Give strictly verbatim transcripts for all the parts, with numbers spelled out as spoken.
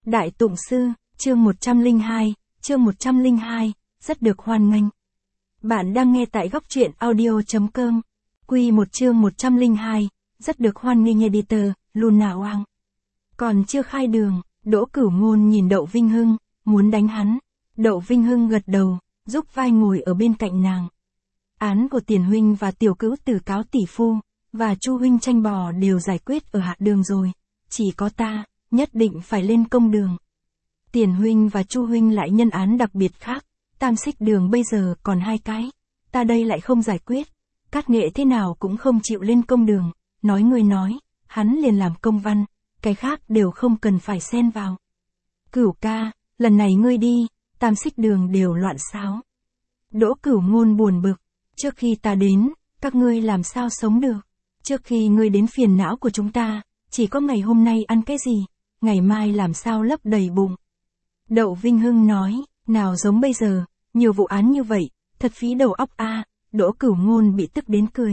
Đại Tụng Sư, chương một trăm lẻ hai, chương một trăm lẻ hai, rất được hoan nghênh. Bạn đang nghe tại góc truyện audio chấm com. Quy một chương một trăm lẻ hai, rất được hoan nghênh editor, Luna Oang. Còn chưa khai đường, Đỗ Cửu Ngôn nhìn Đậu Vinh Hưng, muốn đánh hắn. Đậu Vinh Hưng gật đầu, giúp vai ngồi ở bên cạnh nàng. Án của Tiền huynh và Tiểu Cữu Tử cáo tỷ phu, và Chu huynh tranh bò đều giải quyết ở hạ đường rồi. Chỉ có ta, nhất định phải lên công đường. Tiền huynh và Chu huynh lại nhân án đặc biệt khác, tam xích đường bây giờ còn hai cái, ta đây lại không giải quyết. Cát Nghệ thế nào cũng không chịu lên công đường, nói người nói, hắn liền làm công văn, cái khác đều không cần phải xen vào. Cửu ca, lần này ngươi đi, tam xích đường đều loạn xáo. Đỗ Cửu Ngôn buồn bực, trước khi ta đến, các ngươi làm sao sống được? Trước khi ngươi đến phiền não của chúng ta, chỉ có ngày hôm nay ăn cái gì, ngày mai làm sao lấp đầy bụng. Đậu Vinh Hưng nói, nào giống bây giờ, nhiều vụ án như vậy, thật phí đầu óc a. À. Đỗ Cửu Ngôn bị tức đến cười.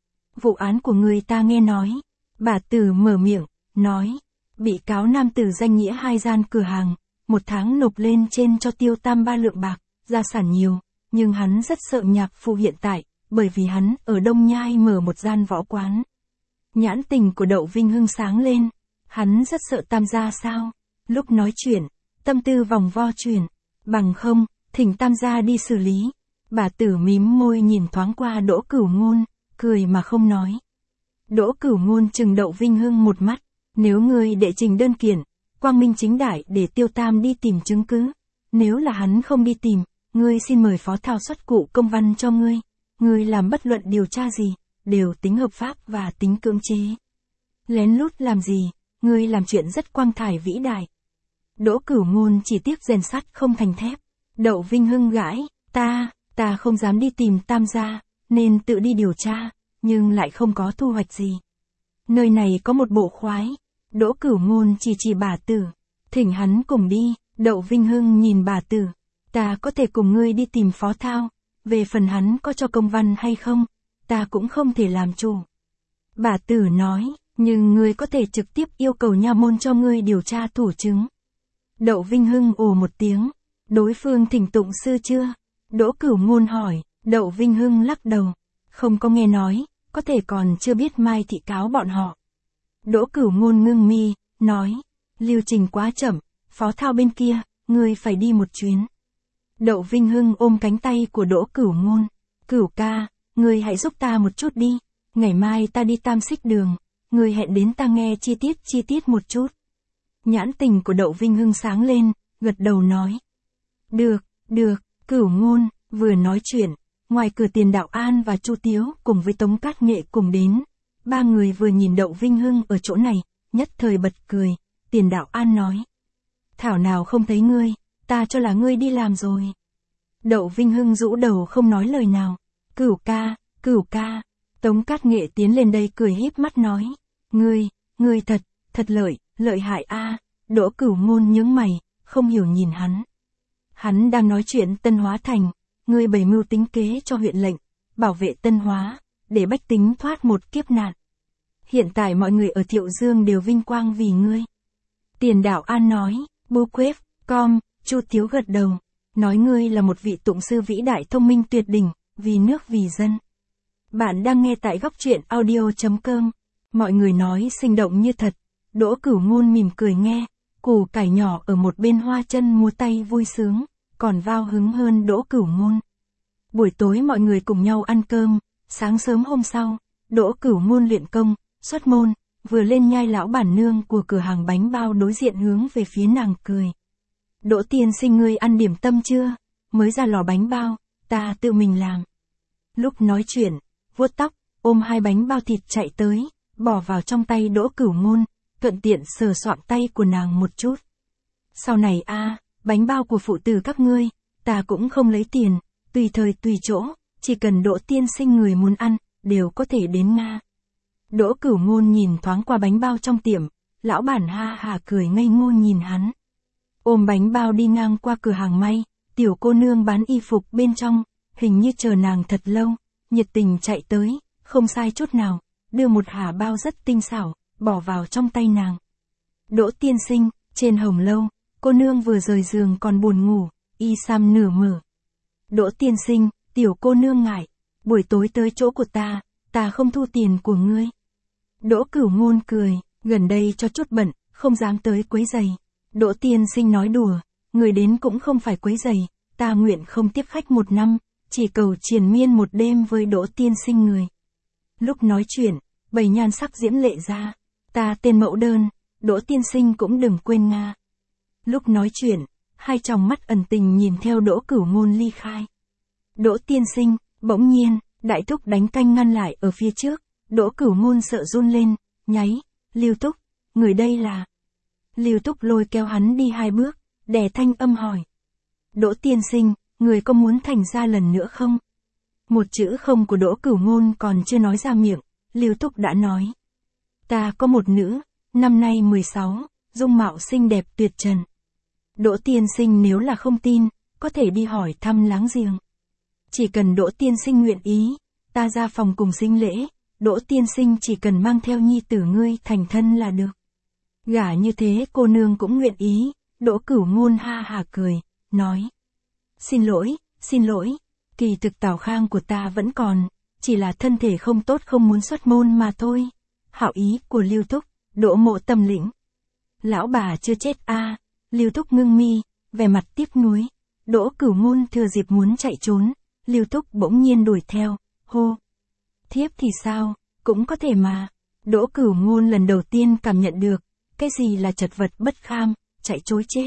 Vụ án của người ta nghe nói, bà Tử mở miệng, nói, bị cáo nam tử danh nghĩa hai gian cửa hàng, một tháng nộp lên trên cho Tiêu Tam ba lượng bạc, gia sản nhiều, nhưng hắn rất sợ nhạc phụ hiện tại, bởi vì hắn ở Đông Nhai mở một gian võ quán. Nhãn tình của Đậu Vinh Hưng sáng lên, hắn rất sợ Tam gia sao? Lúc nói chuyện, tâm tư vòng vo chuyển, bằng không, thỉnh Tam gia đi xử lý. Bà Tử mím môi nhìn thoáng qua Đỗ Cửu Ngôn, cười mà không nói. Đỗ Cửu Ngôn chừng Đậu Vinh Hưng một mắt, nếu ngươi đệ trình đơn kiện, quang minh chính đại để Tiêu Tam đi tìm chứng cứ, nếu là hắn không đi tìm, ngươi xin mời phó thao xuất cụ công văn cho ngươi, ngươi làm bất luận điều tra gì, đều tính hợp pháp và tính cưỡng chế. Lén lút làm gì, ngươi làm chuyện rất quang thải vĩ đại. Đỗ Cửu Ngôn chỉ tiếc rèn sắt không thành thép. Đậu Vinh Hưng gãi, ta, ta không dám đi tìm Tam gia, nên tự đi điều tra, nhưng lại không có thu hoạch gì. Nơi này có một bộ khoái. Đỗ Cửu Ngôn chỉ chỉ bà Tử, thỉnh hắn cùng đi. Đậu Vinh Hưng nhìn bà Tử, ta có thể cùng ngươi đi tìm phó thao, về phần hắn có cho công văn hay không, ta cũng không thể làm chủ. Bà Tử nói, nhưng ngươi có thể trực tiếp yêu cầu nha môn cho ngươi điều tra thủ chứng. Đậu Vinh Hưng ồ một tiếng, đối phương thỉnh tụng sư chưa? Đỗ Cửu Ngôn hỏi. Đậu Vinh Hưng lắc đầu, không có nghe nói, có thể còn chưa biết mai thị cáo bọn họ. Đỗ Cửu Ngôn ngưng mi, nói, lưu trình quá chậm, phó thao bên kia, ngươi phải đi một chuyến. Đậu Vinh Hưng ôm cánh tay của Đỗ Cửu Ngôn, Cửu ca, ngươi hãy giúp ta một chút đi, ngày mai ta đi tam xích đường, ngươi hẹn đến ta nghe chi tiết chi tiết một chút. Nhãn tình của Đậu Vinh Hưng sáng lên, gật đầu nói. Được, được, Cửu Ngôn. Vừa nói chuyện, ngoài cửa Tiền Đạo An và Chu Tiếu cùng với Tống Cát Nghệ cùng đến. Ba người vừa nhìn Đậu Vinh Hưng ở chỗ này, nhất thời bật cười. Tiền Đạo An nói, thảo nào không thấy ngươi, ta cho là ngươi đi làm rồi. Đậu Vinh Hưng rũ đầu không nói lời nào. Cửu ca, Cửu ca. Tống Cát Nghệ tiến lên đây cười híp mắt nói, ngươi, ngươi thật, thật lợi, lợi hại a. À. Đỗ Cửu Ngôn nhướng mày, không hiểu nhìn hắn. Hắn đang nói chuyện Tân Hóa Thành, ngươi bày mưu tính kế cho huyện lệnh, bảo vệ Tân Hóa, để bách tính thoát một kiếp nạn. Hiện tại mọi người ở Thiệu Dương đều vinh quang vì ngươi. Tiền Đạo An nói, bu quếp, com, Chu Tiếu gật đầu, nói ngươi là một vị tụng sư vĩ đại thông minh tuyệt đỉnh, vì nước vì dân. Bạn đang nghe tại góc truyện audio chấm com. Mọi người nói sinh động như thật. Đỗ Cửu Ngôn mỉm cười nghe, củ cải nhỏ ở một bên hoa chân múa tay vui sướng, còn vao hứng hơn Đỗ Cửu Ngôn. Buổi tối mọi người cùng nhau ăn cơm, sáng sớm hôm sau, Đỗ Cửu Ngôn luyện công, xuất môn, vừa lên nhai lão bản nương của cửa hàng bánh bao đối diện hướng về phía nàng cười. Đỗ tiên sinh ngươi ăn điểm tâm chưa? Mới ra lò bánh bao, ta tự mình làm. Lúc nói chuyện, vuốt tóc, ôm hai bánh bao thịt chạy tới, bỏ vào trong tay Đỗ Cửu Ngôn, thuận tiện sờ soạng tay của nàng một chút. Sau này a, à, bánh bao của phụ tử các ngươi, ta cũng không lấy tiền, tùy thời tùy chỗ, chỉ cần Đỗ tiên sinh người muốn ăn, đều có thể đến Nga. Đỗ Cửu Ngôn nhìn thoáng qua bánh bao trong tiệm, lão bản ha hà cười ngây ngô nhìn hắn. Ôm bánh bao đi ngang qua cửa hàng may, tiểu cô nương bán y phục bên trong, hình như chờ nàng thật lâu, nhiệt tình chạy tới, không sai chút nào, đưa một hả bao rất tinh xảo, bỏ vào trong tay nàng. Đỗ tiên sinh, trên hồng lâu, cô nương vừa rời giường còn buồn ngủ, y sam nửa mở. Đỗ tiên sinh, tiểu cô nương ngại, buổi tối tới chỗ của ta, ta không thu tiền của ngươi. Đỗ Cửu Ngôn cười, gần đây cho chút bận, không dám tới quấy giày. Đỗ tiên sinh nói đùa, người đến cũng không phải quấy giày, ta nguyện không tiếp khách một năm, chỉ cầu triền miên một đêm với Đỗ tiên sinh người. Lúc nói chuyện, bầy nhan sắc diễm lệ ra, ta tên mẫu đơn, Đỗ tiên sinh cũng đừng quên nga. Lúc nói chuyện, hai tròng mắt ẩn tình nhìn theo Đỗ Cửu Ngôn ly khai. Đỗ tiên sinh, bỗng nhiên, đại thúc đánh canh ngăn lại ở phía trước, Đỗ Cửu Ngôn sợ run lên, nháy, Lưu Túc, người đây là. Lưu Túc lôi kéo hắn đi hai bước, đè thanh âm hỏi. Đỗ tiên sinh, người có muốn thành ra lần nữa không? Một chữ không của Đỗ Cửu Ngôn còn chưa nói ra miệng, Lưu Túc đã nói. Ta có một nữ, năm nay mười sáu, dung mạo xinh đẹp tuyệt trần. Đỗ tiên sinh nếu là không tin, có thể đi hỏi thăm láng giềng. Chỉ cần Đỗ tiên sinh nguyện ý, ta ra phòng cùng sinh lễ, Đỗ tiên sinh chỉ cần mang theo nhi tử ngươi thành thân là được. Gả như thế cô nương cũng nguyện ý, Đỗ Cửu Ngôn ha hà cười, nói. Xin lỗi, xin lỗi, kỳ thực Tào Khang của ta vẫn còn, chỉ là thân thể không tốt không muốn xuất môn mà thôi. Hảo ý của Lưu Túc, Đỗ Mộ tâm lĩnh. Lão bà chưa chết a à, Lưu Túc ngưng mi, vẻ mặt tiếc nuối. Đỗ Cửu Ngôn thừa dịp muốn chạy trốn, Lưu Túc bỗng nhiên đuổi theo, hô. Thiếp thì sao, cũng có thể mà. Đỗ Cửu Ngôn lần đầu tiên cảm nhận được, cái gì là chật vật bất kham, chạy trối chết.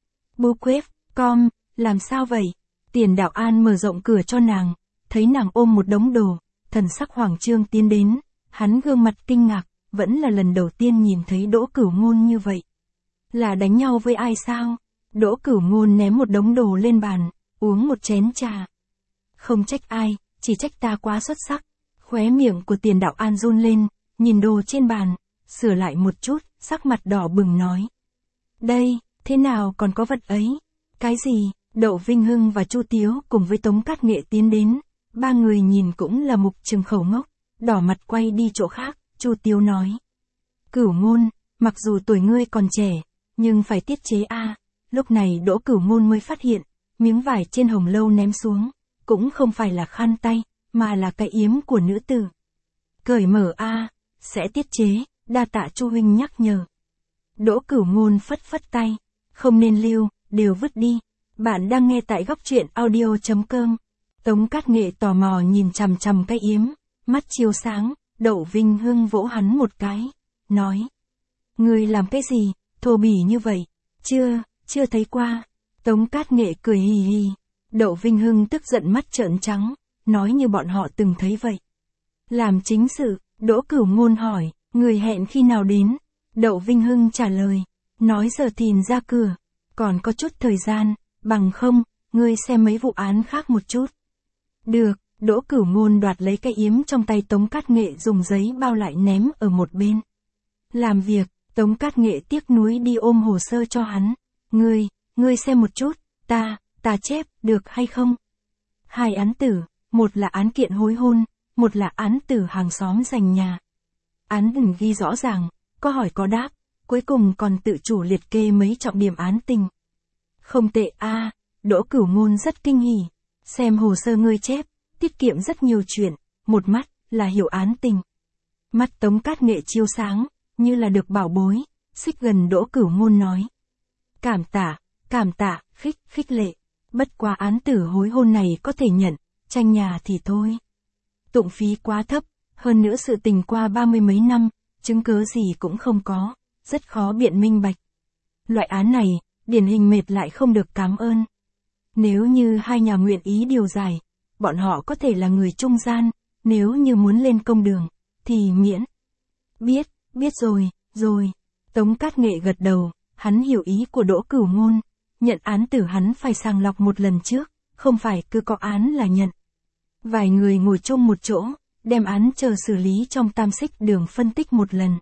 Bu quếp, com, làm sao vậy? Tiền Đạo An mở rộng cửa cho nàng, thấy nàng ôm một đống đồ, thần sắc Hoàng Trương tiến đến, hắn gương mặt kinh ngạc, vẫn là lần đầu tiên nhìn thấy Đỗ Cửu Ngôn như vậy. Là đánh nhau với ai sao? Đỗ Cửu Ngôn ném một đống đồ lên bàn, uống một chén trà. Không trách ai, chỉ trách ta quá xuất sắc. Khóe miệng của Tiền Đạo An run lên, nhìn đồ trên bàn, sửa lại một chút, sắc mặt đỏ bừng nói. Đây, thế nào còn có vật ấy? Cái gì? Đậu Vinh Hưng và Chu Tiếu cùng với Tống Cát Nghệ tiến đến, ba người nhìn cũng là mục trừng khẩu ngốc, đỏ mặt quay đi chỗ khác, Chu Tiếu nói. Cửu Ngôn, mặc dù tuổi ngươi còn trẻ, nhưng phải tiết chế a. À. Lúc này Đỗ Cửu Ngôn mới phát hiện, miếng vải trên hồng lâu ném xuống, cũng không phải là khăn tay, mà là cái yếm của nữ tử. Cởi mở a, à, sẽ tiết chế, đa tạ Chu huynh nhắc nhở. Đỗ Cửu Ngôn phất phất tay, không nên lưu, đều vứt đi. Bạn đang nghe tại góc truyện audio chấm com. Tống Cát Nghệ tò mò nhìn chằm chằm cái yếm, mắt chiếu sáng, Đậu Vinh Hưng vỗ hắn một cái, nói. Ngươi làm cái gì, thô bỉ như vậy? Chưa, chưa thấy qua. Tống Cát Nghệ cười hì hì. Đậu Vinh Hưng tức giận mắt trợn trắng, nói như bọn họ từng thấy vậy. Làm chính sự, Đỗ Cửu Ngôn hỏi, người hẹn khi nào đến? Đậu Vinh Hưng trả lời, nói giờ thìn ra cửa, còn có chút thời gian, bằng không, ngươi xem mấy vụ án khác một chút. Được, Đỗ Cửu Ngôn đoạt lấy cái yếm trong tay Tống Cát Nghệ dùng giấy bao lại ném ở một bên. Làm việc, Tống Cát Nghệ tiếc nuối đi ôm hồ sơ cho hắn. Ngươi, ngươi xem một chút, ta, ta chép, được hay không? Hai án tử, một là án kiện hối hôn, một là án tử hàng xóm giành nhà. Án đừng ghi rõ ràng, có hỏi có đáp, cuối cùng còn tự chủ liệt kê mấy trọng điểm án tình. Không tệ a, à, Đỗ Cửu Ngôn rất kinh hỉ, xem hồ sơ ngươi chép, tiết kiệm rất nhiều chuyện, một mắt, là hiểu án tình. Mắt Tống Cát Nghệ chiếu sáng, như là được bảo bối, xích gần Đỗ Cửu Ngôn nói. Cảm tạ, cảm tạ, khích, khích lệ, bất quá án tử hối hôn này có thể nhận, tranh nhà thì thôi. Tụng phí quá thấp, hơn nữa sự tình qua ba mươi mấy năm, chứng cớ gì cũng không có, rất khó biện minh bạch. Loại án này, điển hình mệt lại không được cảm ơn. Nếu như hai nhà nguyện ý điều giải, bọn họ có thể là người trung gian, nếu như muốn lên công đường, thì miễn. Biết, biết rồi, rồi. Tống Cát Nghệ gật đầu, hắn hiểu ý của Đỗ Cửu Ngôn, nhận án tử hắn phải sàng lọc một lần trước, không phải cứ có án là nhận. Vài người ngồi chung một chỗ, đem án chờ xử lý trong tam xích đường phân tích một lần.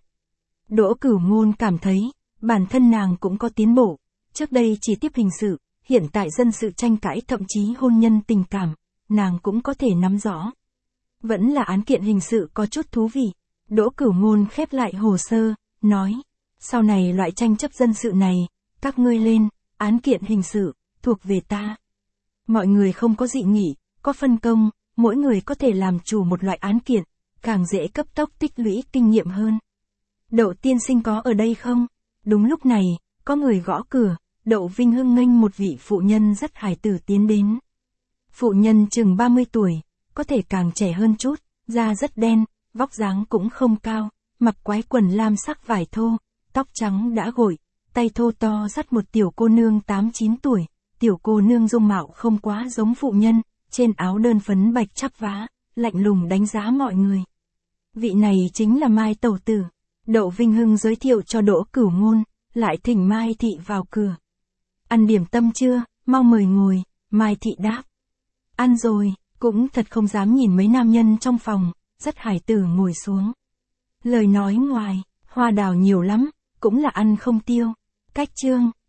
Đỗ Cửu Ngôn cảm thấy, bản thân nàng cũng có tiến bộ, trước đây chỉ tiếp hình sự, hiện tại dân sự tranh cãi thậm chí hôn nhân tình cảm, nàng cũng có thể nắm rõ. Vẫn là án kiện hình sự có chút thú vị. Đỗ Cửu Ngôn khép lại hồ sơ, nói, sau này loại tranh chấp dân sự này, các ngươi lên, án kiện hình sự, thuộc về ta. Mọi người không có dị nghị, có phân công, mỗi người có thể làm chủ một loại án kiện, càng dễ cấp tốc tích lũy kinh nghiệm hơn. Đậu tiên sinh có ở đây không? Đúng lúc này, có người gõ cửa, Đậu Vinh Hưng nghênh một vị phụ nhân rất hài tử tiến đến. Phụ nhân chừng ba mươi tuổi, có thể càng trẻ hơn chút, da rất đen, vóc dáng cũng không cao, mặc quái quần lam sắc vải thô, tóc trắng đã gội, tay thô to dắt một tiểu cô nương tám chín tuổi, tiểu cô nương dung mạo không quá giống phụ nhân, trên áo đơn phấn bạch chắp vá, lạnh lùng đánh giá mọi người. Vị này chính là Mai tẩu tử. Đậu Vinh Hưng giới thiệu cho Đỗ Cửu Ngôn, lại thỉnh Mai thị vào cửa. Ăn điểm tâm chưa, mau mời ngồi, Mai thị đáp. Ăn rồi, cũng thật không dám nhìn mấy nam nhân trong phòng, dắt hải tử ngồi xuống. Lời nói ngoài, hoa đào nhiều lắm, cũng là ăn không tiêu. Cách chương.